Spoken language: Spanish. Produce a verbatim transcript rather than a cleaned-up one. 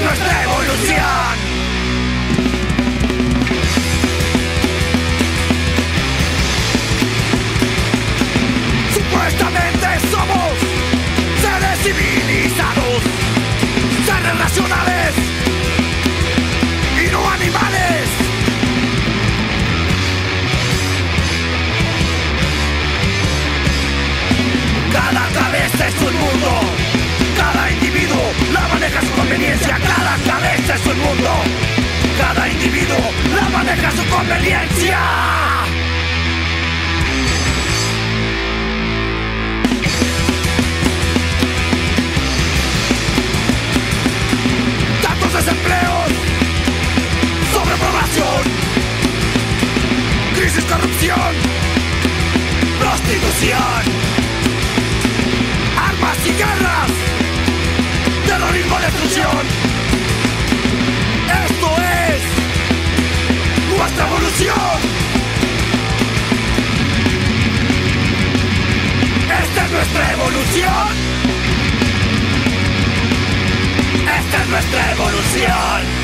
nuestra evolución. Supuestamente somos seres civilizados, seres racionales y no animales. Cada cabeza es un mundo, cada individuo la maneja a su conveniencia. Cada cabeza es un mundo, cada individuo la maneja a su conveniencia. Tantos desempleos, sobrepoblación, crisis, corrupción, prostitución, armas y guerras, terrorismo, destrucción. Esto es nuestra evolución. Esta es nuestra evolución. Esta es nuestra evolución.